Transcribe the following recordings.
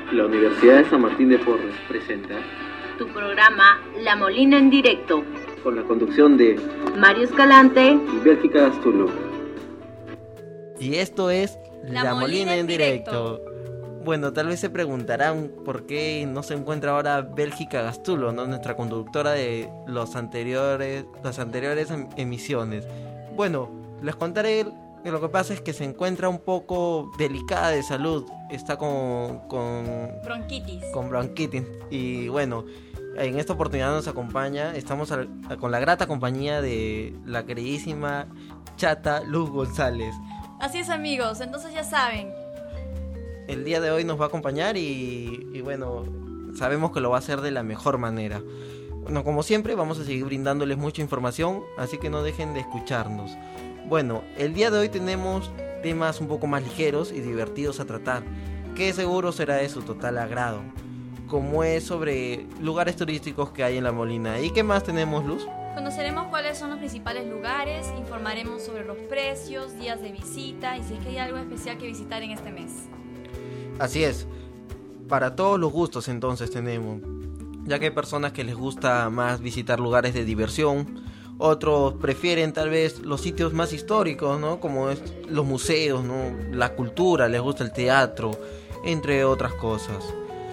La Universidad de San Martín de Porres presenta tu programa La Molina en Directo, con la conducción de Mario Escalante y Bélgica Gastulo. Y esto es La Molina en Directo. Bueno, tal vez se preguntarán por qué no se encuentra ahora Bélgica Gastulo, ¿no? Nuestra conductora de las anteriores emisiones. Bueno, les contaré que lo que pasa es que se encuentra un poco delicada de salud. Está con bronquitis. Con bronquitis. Y bueno, en esta oportunidad nos acompaña, estamos con la grata compañía de la queridísima chata Luz González. Así es, amigos, entonces ya saben. El día de hoy nos va a acompañar y bueno, sabemos que lo va a hacer de la mejor manera. Bueno, como siempre vamos a seguir brindándoles mucha información, así que no dejen de escucharnos. Bueno, el día de hoy tenemos temas un poco más ligeros y divertidos a tratar, que seguro será de su total agrado, como es sobre lugares turísticos que hay en La Molina. ¿Y qué más tenemos, Luz? Conoceremos cuáles son los principales lugares, informaremos sobre los precios, días de visita y si es que hay algo especial que visitar en este mes. Así es, para todos los gustos entonces tenemos, ya que hay personas que les gusta más visitar lugares de diversión, otros prefieren tal vez los sitios más históricos, ¿no? Como los museos, ¿no? La cultura, les gusta el teatro, entre otras cosas.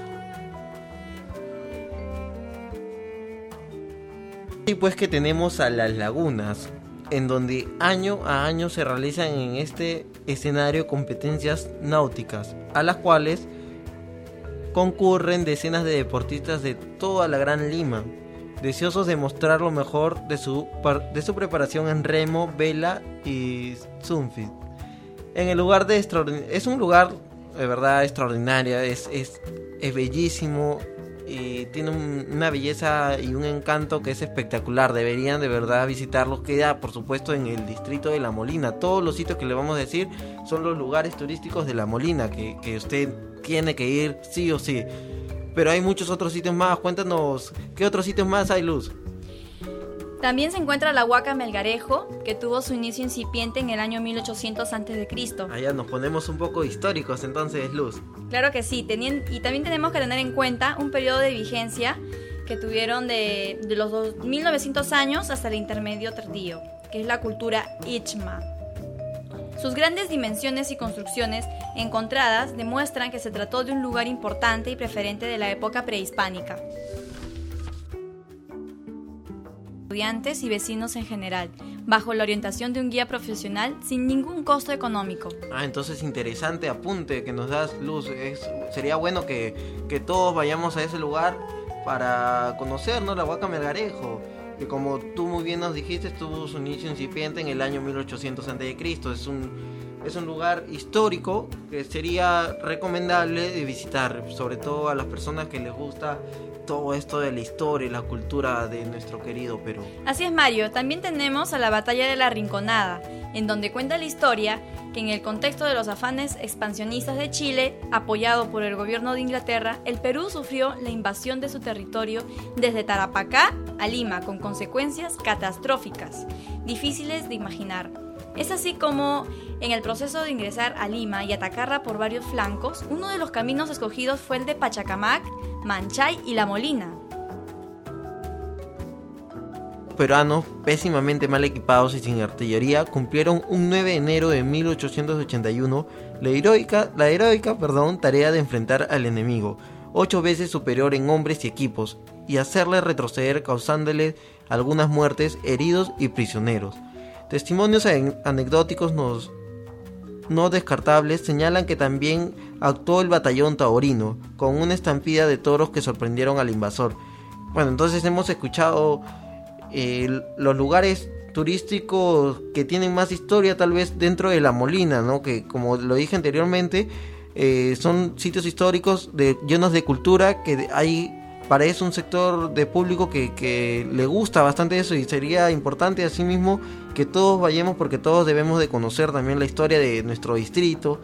Y pues que tenemos a las lagunas, en donde año a año se realizan en este escenario competencias náuticas, a las cuales concurren decenas de deportistas de toda la Gran Lima, deseosos de mostrar lo mejor de su preparación en remo, vela y surfing. En el lugar es un lugar de verdad extraordinario, es bellísimo y tiene una belleza y un encanto que es espectacular. Deberían de verdad visitarlos. Queda por supuesto en el distrito de La Molina. Todos los sitios que le vamos a decir son los lugares turísticos de La Molina que usted tiene que ir sí o sí. Pero hay muchos otros sitios más. Cuéntanos, ¿qué otros sitios más hay, Luz? También se encuentra la Huaca Melgarejo, que tuvo su inicio incipiente en el año 1800 a.C. Allá nos ponemos un poco históricos entonces, Luz. Claro que sí, y también tenemos que tener en cuenta un periodo de vigencia que tuvieron de los 1900 años hasta el intermedio tardío, que es la cultura Ichma. Sus grandes dimensiones y construcciones encontradas demuestran que se trató de un lugar importante y preferente de la época prehispánica. Estudiantes y vecinos en general, bajo la orientación de un guía profesional sin ningún costo económico. Entonces interesante apunte que nos das, Luz. Sería bueno que todos vayamos a ese lugar para conocer, ¿no? La Huaca Melgarejo, que como tú muy bien nos dijiste, tuvo su inicio incipiente en el año 1800 a.C. Es un lugar histórico que sería recomendable de visitar, sobre todo a las personas que les gusta todo esto de la historia y la cultura de nuestro querido Perú. Así es, Mario. También tenemos a la Batalla de la Rinconada, en donde cuenta la historia que en el contexto de los afanes expansionistas de Chile, apoyado por el gobierno de Inglaterra, el Perú sufrió la invasión de su territorio desde Tarapacá a Lima, con consecuencias catastróficas, difíciles de imaginar. Es así como, en el proceso de ingresar a Lima y atacarla por varios flancos, uno de los caminos escogidos fue el de Pachacamac, Manchay y La Molina. Peruanos, pésimamente mal equipados y sin artillería, cumplieron un 9 de enero de 1881 la heroica tarea de enfrentar al enemigo, 8 veces superior en hombres y equipos, y hacerle retroceder causándole algunas muertes, heridos y prisioneros. Testimonios anecdóticos no descartables señalan que también actuó el batallón taurino, con una estampida de toros que sorprendieron al invasor. Bueno, entonces hemos escuchado los lugares turísticos que tienen más historia tal vez dentro de La Molina, ¿no? Que como lo dije anteriormente, son sitios históricos llenos de cultura, que hay para eso un sector de público que le gusta bastante eso, y sería importante asimismo que todos vayamos, porque todos debemos de conocer también la historia de nuestro distrito.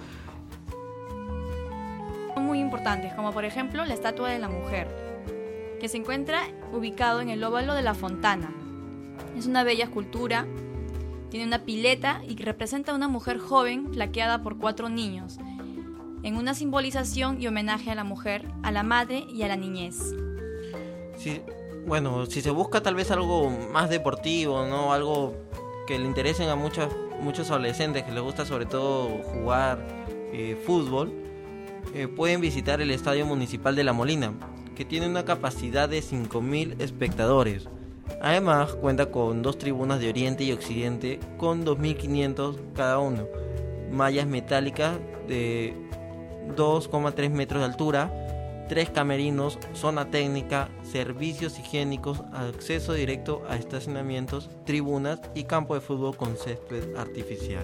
Muy importantes, como por ejemplo la Estatua de la Mujer, que se encuentra ubicado en el óvalo de la Fontana. Es una bella escultura, tiene una pileta y representa a una mujer joven flaqueada por 4 niños. en una simbolización y homenaje a la mujer, a la madre y a la niñez. Sí, bueno, si se busca tal vez algo más deportivo, ¿no? Algo que le interesen a muchos adolescentes que les gusta sobre todo jugar fútbol, pueden visitar el Estadio Municipal de La Molina, que tiene una capacidad de 5.000 espectadores. Además, cuenta con 2 tribunas de Oriente y Occidente con 2.500 cada uno, mallas metálicas de 2,3 metros de altura, 3 camerinos, zona técnica, servicios higiénicos, acceso directo a estacionamientos, tribunas y campo de fútbol con césped artificial.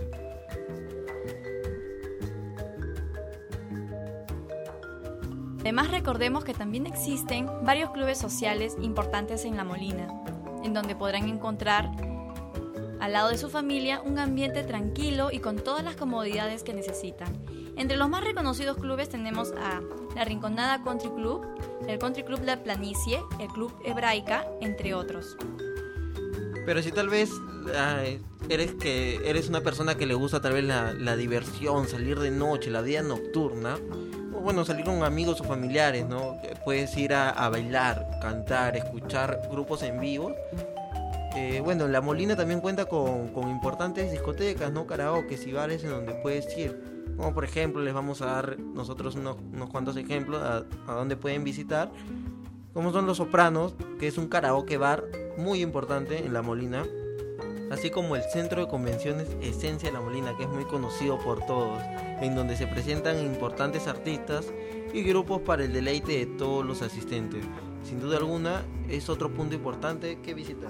Además, recordemos que también existen varios clubes sociales importantes en La Molina, en donde podrán encontrar al lado de su familia un ambiente tranquilo y con todas las comodidades que necesitan. Entre los más reconocidos clubes tenemos a la Rinconada Country Club, el Country Club La Planicie, el Club Hebraica, entre otros. Pero si tal vez eres una persona que le gusta tal vez la diversión, salir de noche, la vida nocturna, o bueno, salir con amigos o familiares, ¿no? Puedes ir a bailar, cantar, escuchar grupos en vivo. Bueno, La Molina también cuenta con importantes discotecas, ¿no? Karaokes y bares en donde puedes ir. Como por ejemplo, les vamos a dar nosotros unos cuantos ejemplos a donde pueden visitar. Como son Los Sopranos, que es un karaoke bar muy importante en La Molina. Así como el Centro de Convenciones Esencia de La Molina, que es muy conocido por todos, en donde se presentan importantes artistas y grupos para el deleite de todos los asistentes. Sin duda alguna, es otro punto importante que visitar.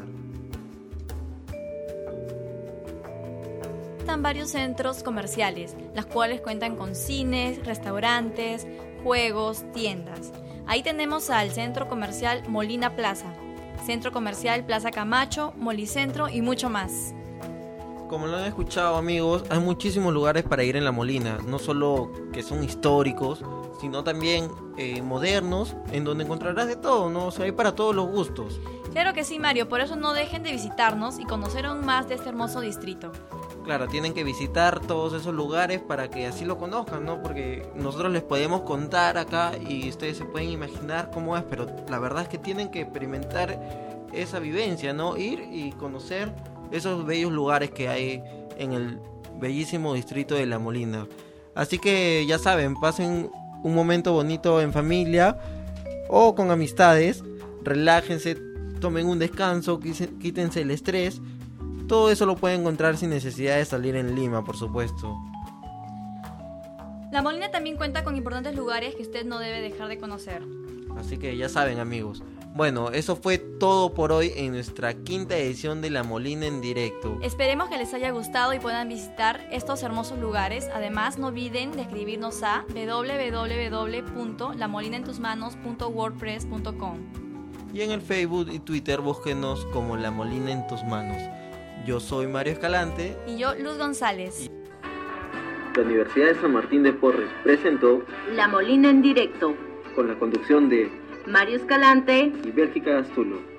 Están varios centros comerciales, las cuales cuentan con cines, restaurantes, juegos, tiendas. Ahí tenemos al Centro Comercial Molina Plaza, Centro Comercial Plaza Camacho, Molicentro y mucho más. Como lo han escuchado, amigos, hay muchísimos lugares para ir en La Molina, no solo que son históricos, sino también modernos, en donde encontrarás de todo, ¿no? O sea, hay para todos los gustos. Claro que sí, Mario, por eso no dejen de visitarnos y conocer aún más de este hermoso distrito. Claro, tienen que visitar todos esos lugares para que así lo conozcan, ¿no? Porque nosotros les podemos contar acá y ustedes se pueden imaginar cómo es, pero la verdad es que tienen que experimentar esa vivencia, ¿no? Ir y conocer esos bellos lugares que hay en el bellísimo distrito de La Molina. Así que ya saben, pasen un momento bonito en familia o con amistades, relájense, tomen un descanso, quítense el estrés. Todo eso lo pueden encontrar sin necesidad de salir en Lima, por supuesto. La Molina también cuenta con importantes lugares que usted no debe dejar de conocer. Así que ya saben, amigos. Bueno, eso fue todo por hoy en nuestra 5ª edición de La Molina en directo. Esperemos que les haya gustado y puedan visitar estos hermosos lugares. Además, no olviden de escribirnos a www.lamolinentusmanos.wordpress.com. Y en el Facebook y Twitter búsquenos como La Molina en tus manos. Yo soy Mario Escalante. Y yo, Luz González. La Universidad de San Martín de Porres presentó La Molina en directo. con la conducción de Mario Escalante y Bélgica Gastulo.